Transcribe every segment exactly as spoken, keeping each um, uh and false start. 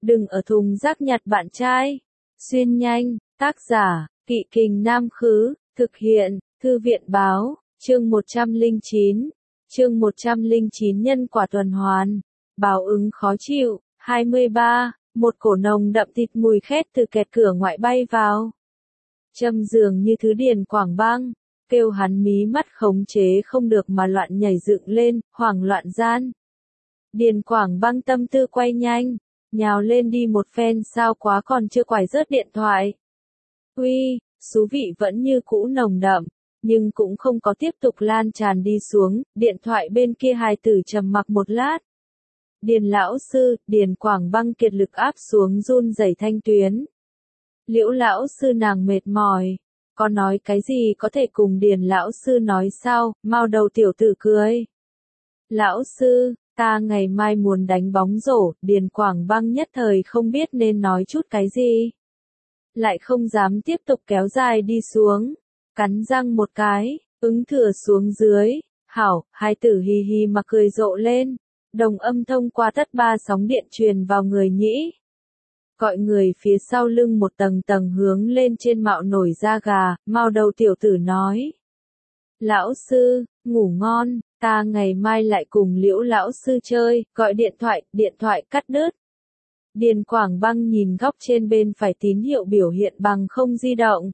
đừng ở thùng rác nhặt bạn trai. Xuyên nhanh, tác giả, Kỵ Kình Nam Khứ, thực hiện, Thư viện Báo, chương một trăm lẻ chín, chương một trăm lẻ chín nhân quả tuần hoàn, báo ứng khó chịu, hai mươi ba, một cổ nồng đậm thịt mùi khét từ kẹt cửa ngoại bay vào. Châm dường như thứ Điền Quảng Băng, kêu hắn mí mắt khống chế không được mà loạn nhảy dựng lên, hoảng loạn gian. Điền Quảng Băng tâm tư quay nhanh, nhào lên đi một phen sao quá còn chưa quải rớt điện thoại. Uy, xú vị vẫn như cũ nồng đậm, nhưng cũng không có tiếp tục lan tràn đi xuống, điện thoại bên kia hài tử trầm mặc một lát. Điền lão sư, Điền Quảng Băng kiệt lực áp xuống run rẩy thanh tuyến. Liễu lão sư nàng mệt mỏi, có nói cái gì có thể cùng Điền lão sư nói sao, mau đầu tiểu tử cười. Lão sư, ta ngày mai muốn đánh bóng rổ, Điền Quảng Băng nhất thời không biết nên nói chút cái gì. Lại không dám tiếp tục kéo dài đi xuống, cắn răng một cái, ứng thừa xuống dưới, hảo, hai tử hì hì mà cười rộ lên, đồng âm thông qua tất ba sóng điện truyền vào người nhĩ. Gọi người phía sau lưng một tầng tầng hướng lên trên mạo nổi da gà, mau đầu tiểu tử nói. Lão sư, ngủ ngon, ta ngày mai lại cùng Liễu lão sư chơi, gọi điện thoại, điện thoại cắt đứt. Điền Quảng Băng nhìn góc trên bên phải tín hiệu biểu hiện bằng không di động.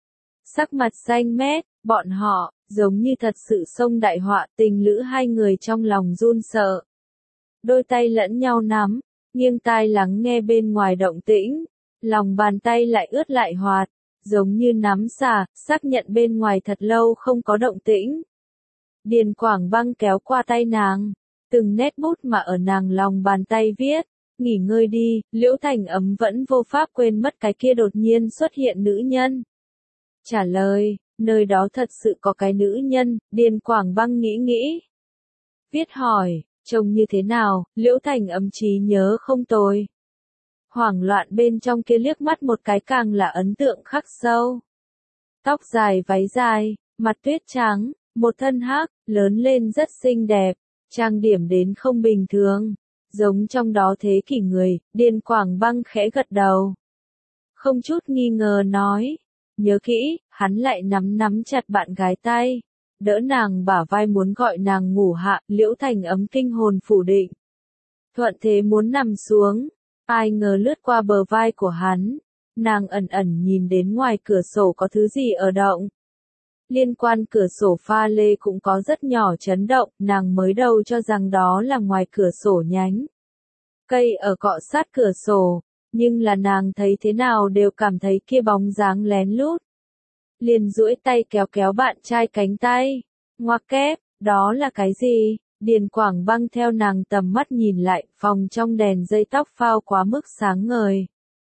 Sắc mặt xanh mét, bọn họ, giống như thật sự xông đại họa, tình lữ hai người trong lòng run sợ. Đôi tay lẫn nhau nắm, nghiêng tai lắng nghe bên ngoài động tĩnh, lòng bàn tay lại ướt lại hoạt, giống như nắm xà, xác nhận bên ngoài thật lâu không có động tĩnh. Điền Quảng Băng kéo qua tay nàng, từng nét bút mà ở nàng lòng bàn tay viết, nghỉ ngơi đi, Liễu Thành Ấm vẫn vô pháp quên mất cái kia đột nhiên xuất hiện nữ nhân. Trả lời, nơi đó thật sự có cái nữ nhân, Điền Quảng Băng nghĩ nghĩ. Viết hỏi, trông như thế nào, Liễu Thành Ấm trí nhớ không tồi. Hoảng loạn bên trong kia liếc mắt một cái càng là ấn tượng khắc sâu. Tóc dài váy dài, mặt tuyết trắng, một thân hắc, lớn lên rất xinh đẹp, trang điểm đến không bình thường, giống trong đó thế kỷ người, Điền Quảng Băng khẽ gật đầu. Không chút nghi ngờ nói, nhớ kỹ, hắn lại nắm nắm chặt bạn gái tay, đỡ nàng bả vai muốn gọi nàng ngủ hạ, Liễu Thành Ấm kinh hồn phủ định. Thuận thế muốn nằm xuống, ai ngờ lướt qua bờ vai của hắn, nàng ẩn ẩn nhìn đến ngoài cửa sổ có thứ gì ở động. Liên quan cửa sổ pha lê cũng có rất nhỏ chấn động, nàng mới đầu cho rằng đó là ngoài cửa sổ nhánh cây ở cọ sát cửa sổ, nhưng là nàng thấy thế nào đều cảm thấy kia bóng dáng lén lút. Liền duỗi tay kéo kéo bạn trai cánh tay, ngoặc kép, đó là cái gì? Điền Quảng Băng theo nàng tầm mắt nhìn lại, phòng trong đèn dây tóc phao quá mức sáng ngời.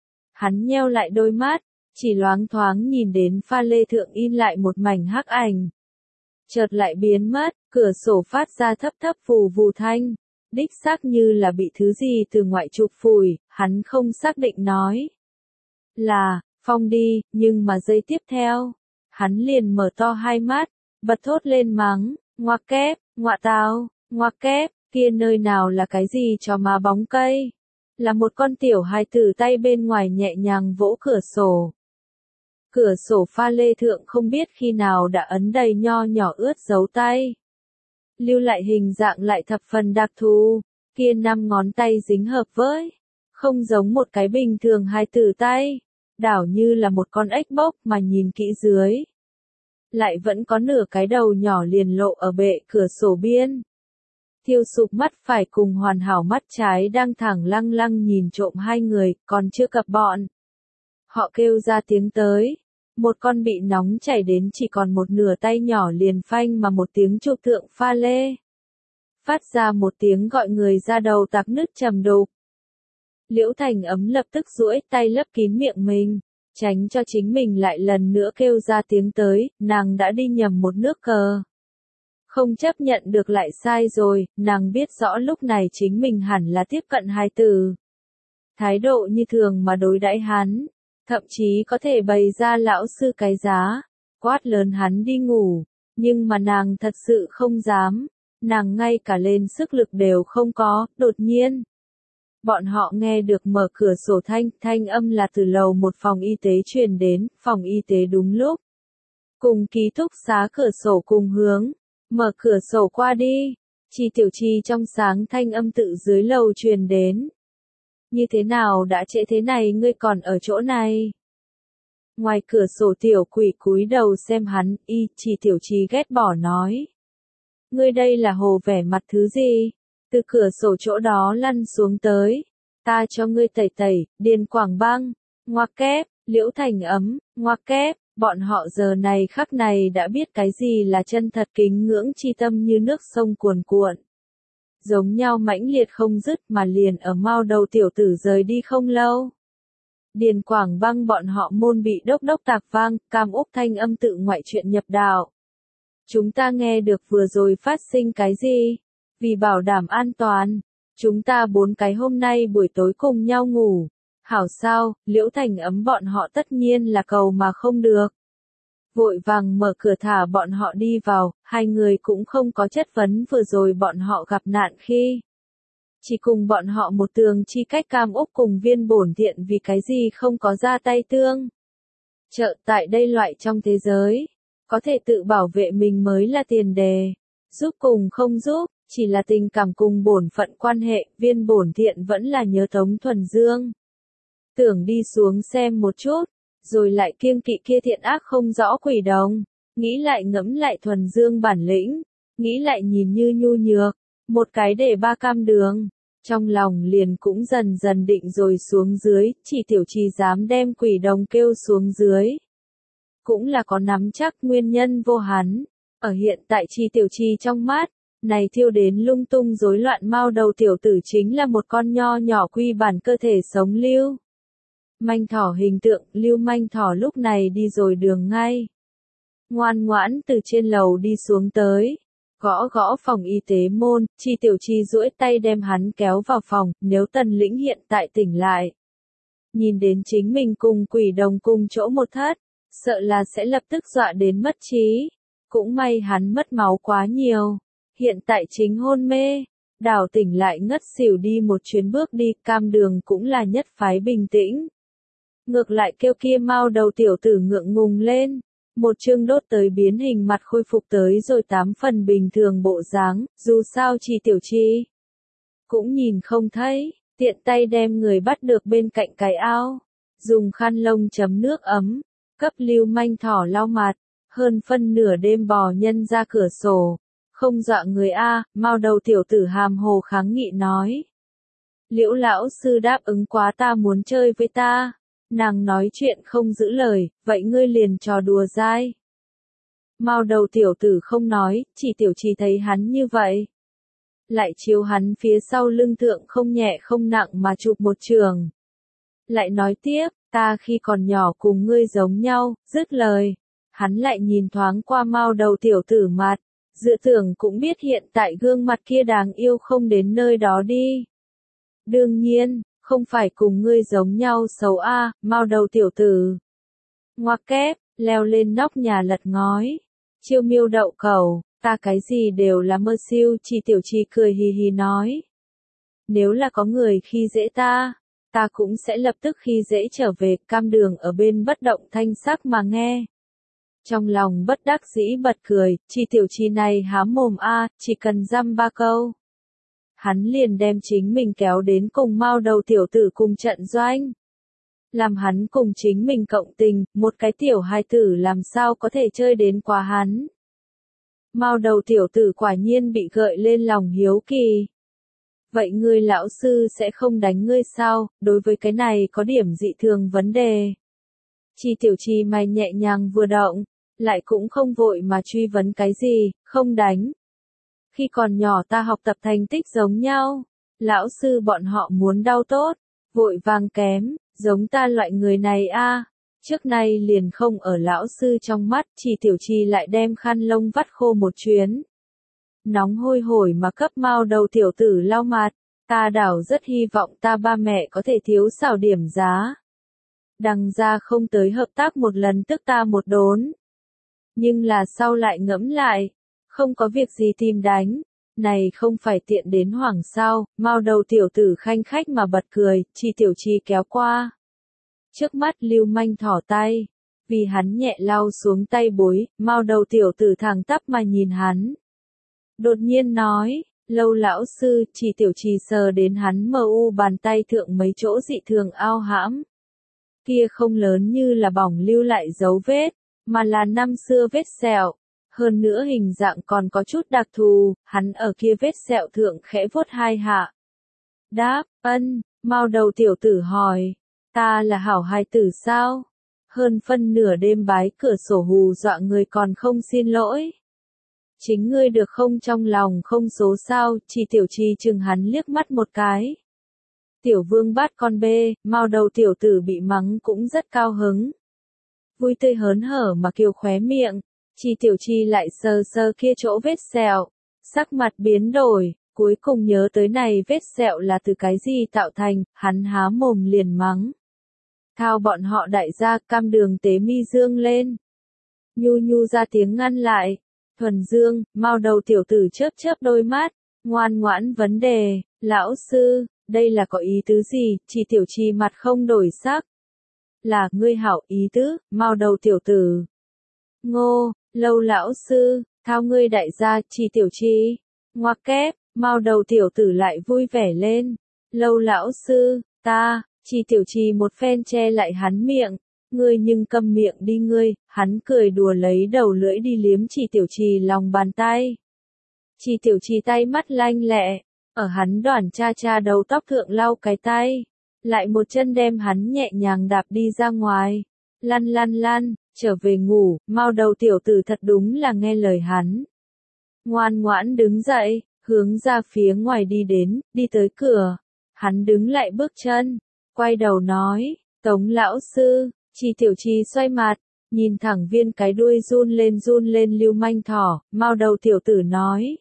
Hắn nheo lại đôi mắt, chỉ loáng thoáng nhìn đến pha lê thượng in lại một mảnh hắc ảnh. Chợt lại biến mất, cửa sổ phát ra thấp thấp phù vù thanh, đích xác như là bị thứ gì từ ngoại chụp phủi, hắn không xác định nói. Là, Phong đi, nhưng mà giây tiếp theo, hắn liền mở to hai mắt, bật thốt lên mắng, ngoặc kép, ngọa tào, ngoặc kép, kia nơi nào là cái gì cho má bóng cây. Là một con tiểu hài tử tay bên ngoài nhẹ nhàng vỗ cửa sổ. Cửa sổ pha lê thượng không biết khi nào đã ấn đầy nho nhỏ ướt dấu tay. Lưu lại hình dạng lại thập phần đặc thù, kia năm ngón tay dính hợp với, không giống một cái bình thường hài tử tay, đảo như là một con ếch bốc mà nhìn kỹ dưới. Lại vẫn có nửa cái đầu nhỏ liền lộ ở bệ cửa sổ biên. Thiêu sụp mắt phải cùng hoàn hảo mắt trái đang thẳng lăng lăng nhìn trộm hai người, còn chưa cập bọn. Họ kêu ra tiếng tới. Một con bị nóng chảy đến chỉ còn một nửa tay nhỏ liền phanh mà một tiếng chụp thượng pha lê. Phát ra một tiếng gọi người ra đầu tạc nứt trầm đục. Liễu Thành Ấm lập tức duỗi tay lấp kín miệng mình, tránh cho chính mình lại lần nữa kêu ra tiếng tới, nàng đã đi nhầm một nước cờ. Không chấp nhận được lại sai rồi, nàng biết rõ lúc này chính mình hẳn là tiếp cận hai từ. Thái độ như thường mà đối đãi hắn, thậm chí có thể bày ra lão sư cái giá, quát lớn hắn đi ngủ, nhưng mà nàng thật sự không dám, nàng ngay cả lên sức lực đều không có, đột nhiên. bọn họ nghe được mở cửa sổ thanh, thanh âm là từ lầu một phòng y tế truyền đến, phòng y tế đúng lúc. Cùng ký túc xá cửa sổ cùng hướng, mở cửa sổ qua đi, Chi Tiểu Chi trong sáng thanh âm tự dưới lầu truyền đến. Như thế nào đã trễ thế này ngươi còn ở chỗ này? Ngoài cửa sổ tiểu quỷ cúi đầu xem hắn, y, Chi Tiểu Chi ghét bỏ nói. Ngươi đây là hồ vẻ mặt thứ gì? Từ cửa sổ chỗ đó lăn xuống tới. Ta cho ngươi tẩy tẩy, Điền Quảng Băng, ngoặc kép, Liễu Thành Ấm, ngoặc kép, bọn họ giờ này khắc này đã biết cái gì là chân thật kính ngưỡng chi tâm như nước sông cuồn cuộn. Giống nhau mãnh liệt không dứt mà liền ở mau đầu tiểu tử rời đi không lâu. Điền Quảng Băng bọn họ môn bị đốc đốc tạc vang, Cam Úc thanh âm tự ngoại chuyện nhập đạo. Chúng ta nghe được vừa rồi phát sinh cái gì? Vì bảo đảm an toàn, chúng ta bốn cái hôm nay buổi tối cùng nhau ngủ. Hảo sao, Liễu Thành Ấm bọn họ tất nhiên là cầu mà không được. Vội vàng mở cửa thả bọn họ đi vào, hai người cũng không có chất vấn vừa rồi bọn họ gặp nạn khi. Chỉ cùng bọn họ một tường chi cách. Cam Úc cùng Viên Bổn Thiện vì cái gì không có ra tay tương. Trợ tại đây loại trong thế giới, có thể tự bảo vệ mình mới là tiền đề. Giúp cùng không giúp, chỉ là tình cảm cùng bổn phận quan hệ. Viên Bổn Thiện vẫn là nhớ Tống Thuần Dương. Tưởng đi xuống xem một chút, rồi lại kiêng kỵ kia thiện ác không rõ quỷ đồng, nghĩ lại ngẫm lại Thuần Dương bản lĩnh, nghĩ lại nhìn như nhu nhược, một cái để ba cam đường, trong lòng liền cũng dần dần định rồi xuống dưới, Chỉ Tiểu Chi dám đem quỷ đồng kêu xuống dưới. Cũng là có nắm chắc nguyên nhân vô hắn, ở hiện tại Chi Tiểu Chi trong mắt, này thiêu đến lung tung rối loạn mau đầu tiểu tử chính là một con nho nhỏ quy bản cơ thể sống lưu. Manh thỏ hình tượng, Lưu Manh thỏ lúc này đi rồi đường ngay. Ngoan ngoãn từ trên lầu đi xuống tới. Gõ gõ phòng y tế môn, Chi Tiểu Chi duỗi tay đem hắn kéo vào phòng, nếu Tần Lĩnh hiện tại tỉnh lại. Nhìn đến chính mình cùng quỷ đồng cùng chỗ một thất, sợ là sẽ lập tức dọa đến mất trí. Cũng may hắn mất máu quá nhiều. Hiện tại chính hôn mê. Đảo tỉnh lại ngất xỉu đi một chuyến bước đi, Cam Đường cũng là nhất phái bình tĩnh. Ngược lại kêu kia mau đầu tiểu tử ngượng ngùng lên, một chương đốt tới biến hình mặt khôi phục tới rồi tám phần bình thường bộ dáng, dù sao Chi Tiểu Chi cũng nhìn không thấy, tiện tay đem người bắt được bên cạnh cái ao, dùng khăn lông chấm nước ấm, cấp Lưu Manh thỏ lau mặt, hơn phân nửa đêm bò nhân ra cửa sổ, không dọa người a, mau đầu tiểu tử hàm hồ kháng nghị nói. Liễu lão sư đáp ứng quá ta muốn chơi với ta. Nàng nói chuyện không giữ lời, vậy ngươi liền trò đùa dai. Mao đầu tiểu tử không nói, Chỉ Tiểu Chi thấy hắn như vậy. Lại chiếu hắn phía sau lưng thượng không nhẹ không nặng mà chụp một trường. Lại nói tiếp, ta khi còn nhỏ cùng ngươi giống nhau, dứt lời. Hắn lại nhìn thoáng qua Mao đầu tiểu tử mặt, dự tưởng cũng biết hiện tại gương mặt kia đáng yêu không đến nơi đó đi. Đương nhiên. Không phải cùng ngươi giống nhau xấu a, à, mau đầu tiểu tử. Ngoặc kép, leo lên nóc nhà lật ngói. Chiêu miêu đậu cầu, ta cái gì đều là mơ siêu, Chi Tiểu Chi cười hì hì nói. Nếu là có người khi dễ ta, ta cũng sẽ lập tức khi dễ trở về. Cam Đường ở bên bất động thanh sắc mà nghe. Trong lòng bất đắc dĩ bật cười, Chi Tiểu Chi này há mồm a, à, chỉ cần dăm ba câu. Hắn liền đem chính mình kéo đến cùng mau đầu tiểu tử cùng trận doanh. Làm hắn cùng chính mình cộng tình, một cái tiểu hài tử làm sao có thể chơi đến quá hắn. Mau đầu tiểu tử quả nhiên bị gợi lên lòng hiếu kỳ. Vậy ngươi lão sư sẽ không đánh ngươi sao, đối với cái này có điểm dị thường vấn đề. Chi Tiểu Chi mày nhẹ nhàng vừa động, lại cũng không vội mà truy vấn cái gì, không đánh. Khi còn nhỏ ta học tập thành tích giống nhau, lão sư bọn họ muốn đau tốt, vội vàng kém, giống ta loại người này a, à. Trước nay liền không ở lão sư trong mắt, Chi Tiểu Chi lại đem khăn lông vắt khô một chuyến. Nóng hôi hổi mà cấp mau đầu tiểu tử lau mặt, ta đảo rất hy vọng ta ba mẹ có thể thiếu xảo điểm giá. Đằng ra không tới hợp tác một lần tức ta một đốn. Nhưng là sau lại ngẫm lại. Không có việc gì tìm đánh, Này không phải tiện đến hoảng sao, Mao đầu tiểu tử khanh khách mà bật cười, Chi Tiểu Chi kéo qua. Trước mắt Lưu Manh thỏ tay, vì hắn nhẹ lau xuống tay bối, Mao đầu tiểu tử thẳng tắp mà nhìn hắn. Đột nhiên nói, Lâu lão sư, Chi Tiểu Chi sờ đến hắn mờ u bàn tay thượng mấy chỗ dị thường ao hãm. Kia không lớn như là bỏng lưu lại dấu vết, mà là năm xưa vết sẹo. Hơn nữa hình dạng còn có chút đặc thù, hắn ở kia vết sẹo thượng khẽ vuốt hai hạ. Đáp, ân, Mao đầu tiểu tử hỏi, ta là hảo hài tử sao? Hơn phân nửa đêm bái cửa sổ hù dọa người còn không xin lỗi. Chính ngươi được không trong lòng không số sao, Chi Tiểu Chi chừng hắn liếc mắt một cái. Tiểu vương bắt con bê, Mao đầu tiểu tử bị mắng cũng rất cao hứng. Vui tươi hớn hở mà kiều khóe miệng. Chi Tiểu Chi lại sờ sờ kia chỗ vết sẹo, sắc mặt biến đổi, cuối cùng nhớ tới này vết sẹo là từ cái gì tạo thành, hắn há mồm liền mắng. Thao bọn họ đại gia, Cam Đường tế mi dương lên. Nhu nhu ra tiếng ngăn lại. Thuần Dương, Mao đầu tiểu tử chớp chớp đôi mắt, ngoan ngoãn vấn đề, lão sư, đây là có ý tứ gì? Chi Tiểu Chi mặt không đổi sắc. Là ngươi hảo ý tứ, Mao đầu tiểu tử. Ngô, Lâu lão sư, thao ngươi đại gia, Chi Tiểu Chi. Ngoặc kép, Mao đầu tiểu tử lại vui vẻ lên. Lâu lão sư, ta, Chi Tiểu Chi một phen che lại hắn miệng. Ngươi nhưng câm miệng đi ngươi, hắn cười đùa lấy đầu lưỡi đi liếm Chi Tiểu Chi lòng bàn tay. Chi Tiểu Chi tay mắt lanh lẹ, ở hắn đoàn cha cha đầu tóc thượng lau cái tay. Lại một chân đem hắn nhẹ nhàng đạp đi ra ngoài. Lăn lăn lăn. Trở về ngủ, Mao đầu tiểu tử thật đúng là nghe lời hắn. Ngoan ngoãn đứng dậy, hướng ra phía ngoài đi đến, đi tới cửa. Hắn đứng lại bước chân, quay đầu nói, Tống lão sư, Chi Tiểu Chi xoay mặt, nhìn thẳng viên cái đuôi run lên run lên Lưu Manh thỏ, Mao đầu tiểu tử nói.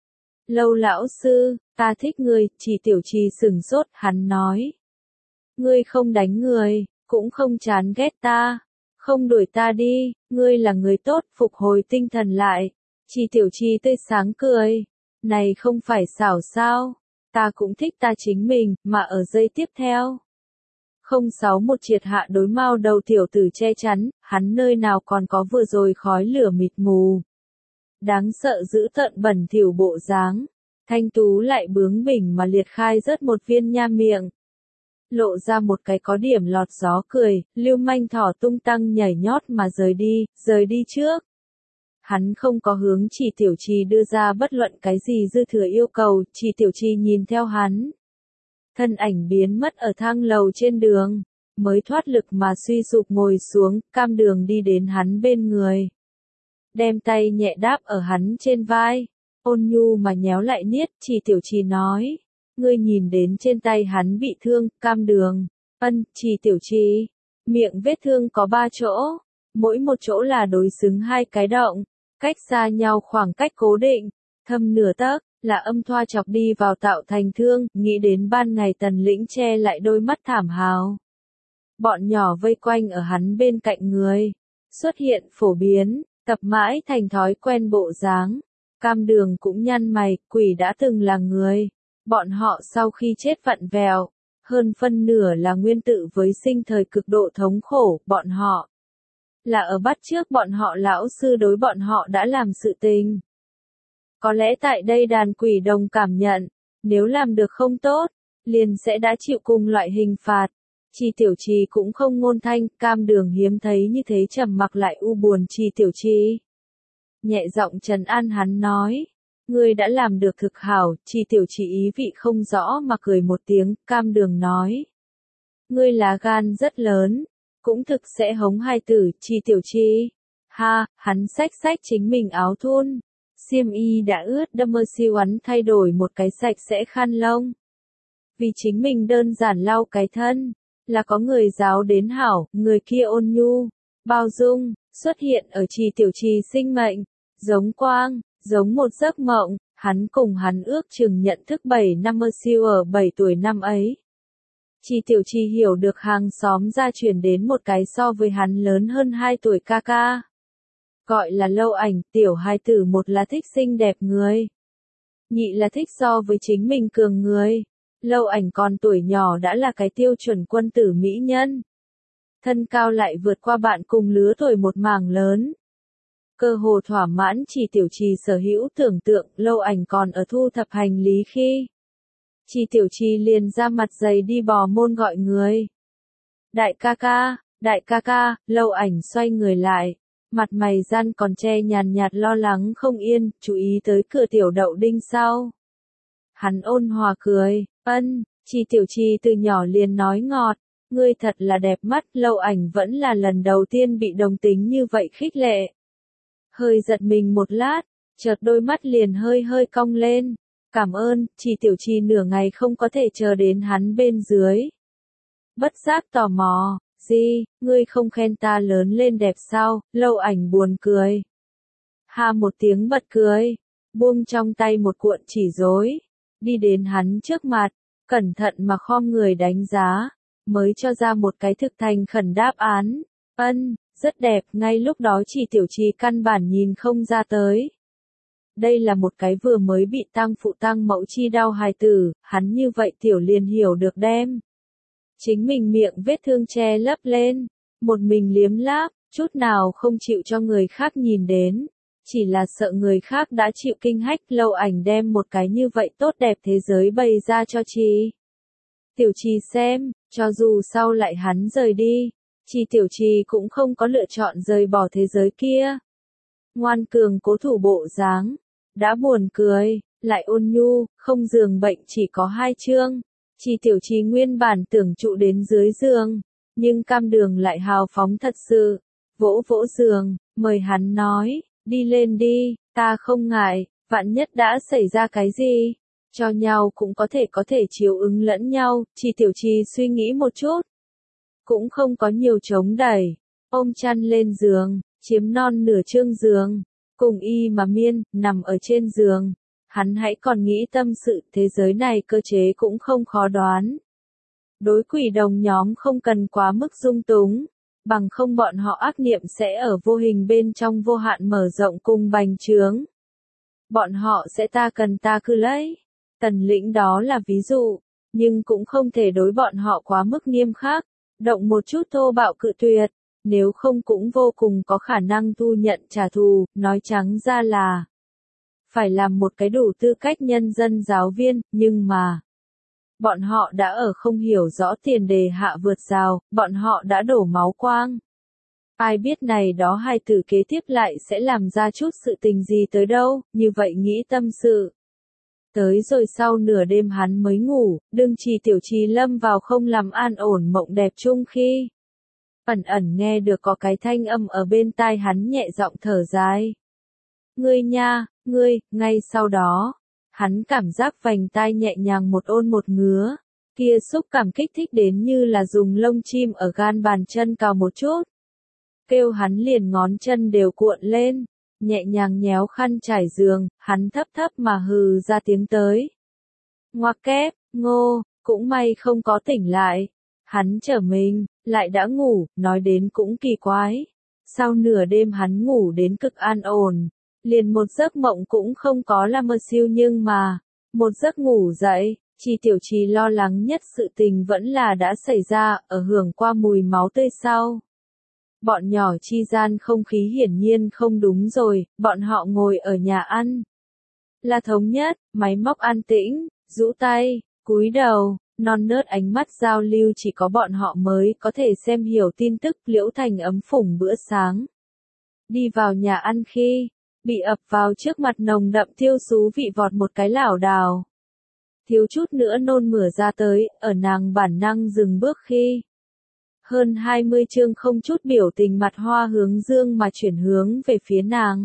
Lâu lão sư, ta thích ngươi, Chi Tiểu Chi sừng sốt, hắn nói. Ngươi không đánh người, cũng không chán ghét ta. Không đuổi ta đi, ngươi là người tốt, phục hồi tinh thần lại. Chi Tiểu Chi tươi sáng cười. Này không phải xảo sao, ta cũng thích ta chính mình, mà ở giây tiếp theo. Không sáu một triệt hạ đối Mao đầu tiểu tử che chắn, hắn nơi nào còn có vừa rồi khói lửa mịt mù. Đáng sợ giữ tợn bẩn thỉu bộ dáng. Thanh tú lại bướng bỉnh mà liệt khai rớt một viên nha miệng. Lộ ra một cái có điểm lọt gió cười, Lưu Manh thỏ tung tăng nhảy nhót mà rời đi, rời đi trước. Hắn không có hướng Chi Tiểu Chi đưa ra bất luận cái gì dư thừa yêu cầu, Chi Tiểu Chi nhìn theo hắn. Thân ảnh biến mất ở thang lầu trên đường, mới thoát lực mà suy sụp ngồi xuống, Cam Đường đi đến hắn bên người. Đem tay nhẹ đáp ở hắn trên vai, ôn nhu mà nhéo lại niết, Chi Tiểu Chi nói. Ngươi nhìn đến trên tay hắn bị thương, Cam Đường. Ân, Chi Tiểu Chi. Miệng vết thương có ba chỗ, mỗi một chỗ là đối xứng hai cái động, cách xa nhau khoảng cách cố định, thâm nửa tấc, là âm thoa chọc đi vào tạo thành thương, nghĩ đến ban ngày Tần Lĩnh che lại đôi mắt thảm hào. Bọn nhỏ vây quanh ở hắn bên cạnh người, xuất hiện phổ biến, tập mãi thành thói quen bộ dáng. Cam Đường cũng nhăn mày, quỷ đã từng là người. Bọn họ sau khi chết vặn vẹo, hơn phân nửa là nguyên tử với sinh thời cực độ thống khổ, bọn họ là ở bắt chước bọn họ lão sư đối bọn họ đã làm sự tình. Có lẽ tại đây đàn quỷ đồng cảm nhận, nếu làm được không tốt, liền sẽ đã chịu cùng loại hình phạt. Chi Tiểu Chi cũng không ngôn thanh, Cam Đường hiếm thấy như thế trầm mặc lại u buồn Chi Tiểu Chi. Nhẹ giọng trấn an hắn nói. Ngươi đã làm được thực hảo, Chi Tiểu Chi ý vị không rõ mà cười một tiếng, Cam Đường nói. Ngươi lá gan rất lớn, cũng thực sẽ hống hai tử, Chi Tiểu Chi. Ha, hắn xách xách chính mình áo thun. Xiêm y đã ướt đâm mơ siêu hắn thay đổi một cái sạch sẽ khăn lông. Vì chính mình đơn giản lau cái thân, là có người giáo đến hảo, người kia ôn nhu, bao dung, xuất hiện ở Chi Tiểu Chi sinh mệnh, giống quang. Giống một giấc mộng, hắn cùng hắn ước chừng nhận thức bảy năm mơ siêu ở bảy tuổi năm ấy. Chi Tiểu Chi hiểu được hàng xóm gia truyền đến một cái so với hắn lớn hơn hai tuổi ca ca. Gọi là Lâu Ảnh, tiểu hai tử một là thích xinh đẹp người. nhị là thích so với chính mình cường người. Lâu Ảnh còn tuổi nhỏ đã là cái tiêu chuẩn quân tử mỹ nhân. Thân cao lại vượt qua bạn cùng lứa tuổi một mảng lớn. Cơ hồ thỏa mãn Chỉ Tiểu Trì sở hữu tưởng tượng. Lâu Ảnh còn ở thu thập hành lý khi Chỉ Tiểu Trì liền ra mặt dày đi bò môn gọi người. Đại ca ca, đại ca ca. Lâu Ảnh xoay người lại, mặt mày gian còn che nhàn nhạt lo lắng không yên, chú ý tới cửa tiểu đậu đinh sau. Hắn ôn hòa cười, ân. Chỉ Tiểu Trì từ nhỏ liền nói ngọt, ngươi thật là đẹp mắt. Lâu Ảnh vẫn là lần đầu tiên bị đồng tính như vậy khích lệ. Hơi giật mình một lát, chợt đôi mắt liền hơi hơi cong lên. Cảm ơn. Chỉ Tiểu Trì nửa ngày không có thể chờ đến hắn bên dưới. Bất giác tò mò, gì, ngươi không khen ta lớn lên đẹp sao? Lâu Ảnh buồn cười. Ha một tiếng bật cười, buông trong tay một cuộn chỉ rối, đi đến hắn trước mặt, cẩn thận mà khom người đánh giá, mới cho ra một cái thực thành khẩn đáp án. Ân, rất đẹp. Ngay lúc đó Chỉ Tiểu Trì căn bản nhìn không ra tới. Đây là một cái vừa mới bị tang phụ tang mẫu chi đau hài tử, hắn như vậy tiểu liền hiểu được đem chính mình miệng vết thương che lấp lên, một mình liếm láp, chút nào không chịu cho người khác nhìn đến, chỉ là sợ người khác đã chịu kinh hách. Lâu Ảnh đem một cái như vậy tốt đẹp thế giới bày ra cho Chỉ Tiểu Trì xem, cho dù sau lại hắn rời đi, Chỉ Tiểu Trì cũng không có lựa chọn rời bỏ thế giới kia. Ngoan cường cố thủ bộ dáng, đã buồn cười, lại ôn nhu. Không giường bệnh chỉ có hai chương. Chỉ Tiểu Trì nguyên bản tưởng trụ đến dưới giường, nhưng cam đường lại hào phóng thật sự, vỗ vỗ giường, mời hắn nói, đi lên đi, ta không ngại, vạn nhất đã xảy ra cái gì, cho nhau cũng có thể có thể chiếu ứng lẫn nhau. Chỉ Tiểu Trì suy nghĩ một chút, cũng không có nhiều chống đẩy, ôm chăn lên giường, chiếm non nửa chương giường, cùng y mà miên, nằm ở trên giường. Hắn hãy còn nghĩ tâm sự, thế giới này cơ chế cũng không khó đoán. Đối quỷ đồng nhóm không cần quá mức dung túng, bằng không bọn họ ác niệm sẽ ở vô hình bên trong vô hạn mở rộng cùng bành trướng. Bọn họ sẽ ta cần ta cứ lấy. Tần Lĩnh đó là ví dụ, nhưng cũng không thể đối bọn họ quá mức nghiêm khắc, động một chút thô bạo cự tuyệt, nếu không cũng vô cùng có khả năng thu nhận trả thù. Nói trắng ra là phải làm một cái đủ tư cách nhân dân giáo viên, nhưng mà bọn họ đã ở không hiểu rõ tiền đề hạ vượt rào, bọn họ đã đổ máu quang. Ai biết này đó hai tử kế tiếp lại sẽ làm ra chút sự tình gì tới đâu, như vậy nghĩ tâm sự. Tới rồi sau nửa đêm hắn mới ngủ, đương Chỉ Tiểu Trì lâm vào không làm an ổn mộng đẹp chung khi ẩn ẩn nghe được có cái thanh âm ở bên tai hắn nhẹ giọng thở dài. Ngươi nha, ngươi. Ngay sau đó, hắn cảm giác vành tai nhẹ nhàng một ôn một ngứa, kia xúc cảm kích thích đến như là dùng lông chim ở gan bàn chân cào một chút. Kêu hắn liền ngón chân đều cuộn lên, nhẹ nhàng nhéo khăn trải giường, hắn thấp thấp mà hừ ra tiếng tới. Ngoặc kép, ngô, cũng may không có tỉnh lại. Hắn trở mình, lại đã ngủ, nói đến cũng kỳ quái. Sau nửa đêm hắn ngủ đến cực an ổn, liền một giấc mộng cũng không có là mơ siêu, nhưng mà, một giấc ngủ dậy, Chỉ Tiểu Trì lo lắng nhất sự tình vẫn là đã xảy ra, ở hưởng qua mùi máu tươi sau. Bọn nhỏ chi gian không khí hiển nhiên không đúng rồi, bọn họ ngồi ở nhà ăn. Là thống nhất, máy móc an tĩnh, rũ tay, cúi đầu, non nớt ánh mắt giao lưu, chỉ có bọn họ mới có thể xem hiểu tin tức. Liễu Thành ấm phủng bữa sáng. Đi vào nhà ăn khi, bị ập vào trước mặt nồng đậm tiêu xú vị vọt một cái lảo đảo. Thiếu chút nữa nôn mửa ra tới, ở nàng bản năng dừng bước khi hơn hai mươi chương không chút biểu tình mặt hoa hướng dương mà chuyển hướng về phía nàng.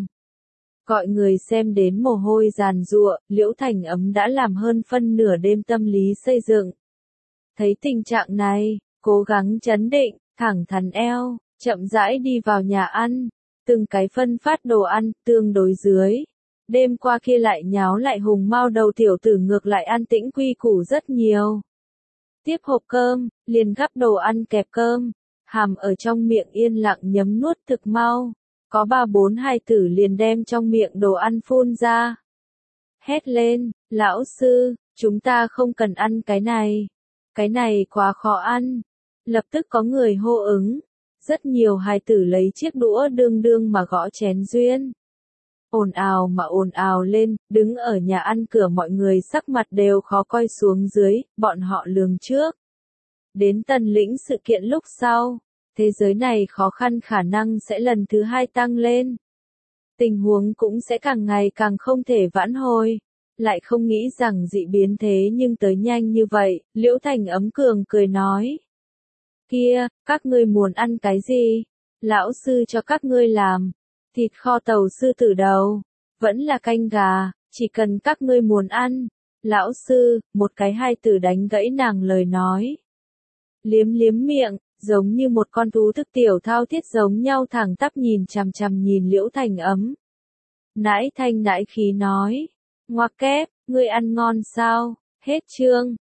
Gọi người xem đến mồ hôi giàn giụa, Liễu Thành ấm đã làm hơn phân nửa đêm tâm lý xây dựng. Thấy tình trạng này, cố gắng trấn định, thẳng thắn eo, chậm rãi đi vào nhà ăn, từng cái phân phát đồ ăn, tương đối dưới. Đêm qua kia lại nháo lại hùng mau đầu tiểu tử ngược lại an tĩnh quy củ rất nhiều. Tiếp hộp cơm, liền gắp đồ ăn kẹp cơm, hàm ở trong miệng yên lặng nhấm nuốt thực mau. Có ba bốn hai tử liền đem trong miệng đồ ăn phun ra. hét lên, lão sư, chúng ta không cần ăn cái này. Cái này quá khó ăn. Lập tức có người hô ứng. Rất nhiều hài tử lấy chiếc đũa đương đương mà gõ chén duyên. Ồn ào mà ồn ào lên, đứng ở nhà ăn cửa mọi người sắc mặt đều khó coi xuống dưới, bọn họ lường trước. Đến Tần Lĩnh sự kiện lúc sau, thế giới này khó khăn khả năng sẽ lần thứ hai tăng lên. Tình huống cũng sẽ càng ngày càng không thể vãn hồi. Lại không nghĩ rằng dị biến thế nhưng tới nhanh như vậy, Liễu Thành ấm cường cười nói. Kia, các ngươi muốn ăn cái gì? Lão sư cho các ngươi làm. Thịt kho tàu sư tử đầu. Vẫn là canh gà, chỉ cần các ngươi muốn ăn. Lão sư, một cái hai tử đánh gãy nàng lời nói. Liếm liếm miệng, giống như một con thú thức tiểu thao thiết giống nhau thẳng tắp nhìn chằm chằm nhìn Liễu Thành ấm. Nãi thanh nãi khí nói. Ngoặc kép, ngươi ăn ngon sao? Hết chương.